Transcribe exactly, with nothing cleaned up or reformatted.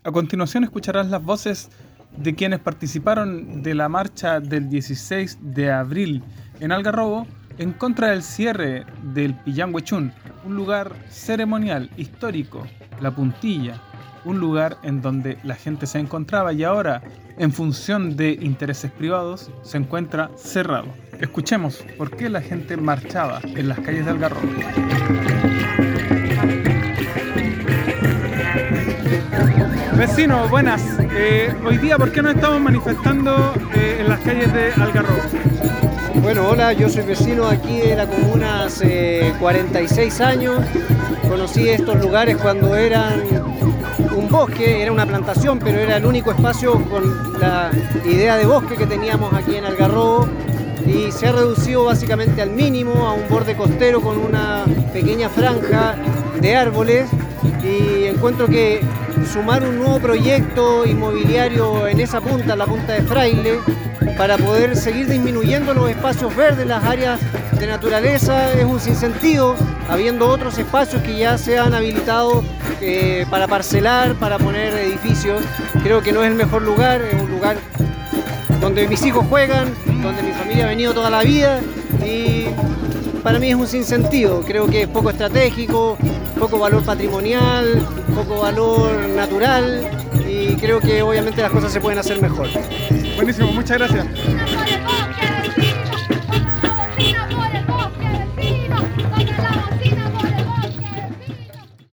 A continuación escucharás las voces de quienes participaron de la marcha del dieciséis de abril en Algarrobo en contra del cierre del Pillanhuechún, un lugar ceremonial, histórico, La Puntilla, un lugar en donde la gente se encontraba y ahora, en función de intereses privados, se encuentra cerrado. Escuchemos por qué la gente marchaba en las calles de Algarrobo. Vecino, buenas. Eh, hoy día, ¿por qué nos estamos manifestando eh, en las calles de Algarrobo? Bueno, hola, yo soy vecino aquí de la comuna hace cuarenta y seis años. Conocí estos lugares cuando eran un bosque, era una plantación, pero era el único espacio con la idea de bosque que teníamos aquí en Algarrobo. Y se ha reducido básicamente al mínimo, a un borde costero con una pequeña franja de árboles. Y encuentro que sumar un nuevo proyecto inmobiliario en esa punta, la punta de Fraile, para poder seguir disminuyendo los espacios verdes, las áreas de naturaleza, es un sinsentido, habiendo otros espacios que ya se han habilitado eh, para parcelar, para poner edificios. Creo que no es el mejor lugar, es un lugar donde mis hijos juegan, donde mi familia ha venido toda la vida y para mí es un sinsentido. Creo que es poco estratégico, poco valor patrimonial, poco valor natural y creo que obviamente las cosas se pueden hacer mejor. Buenísimo, muchas gracias.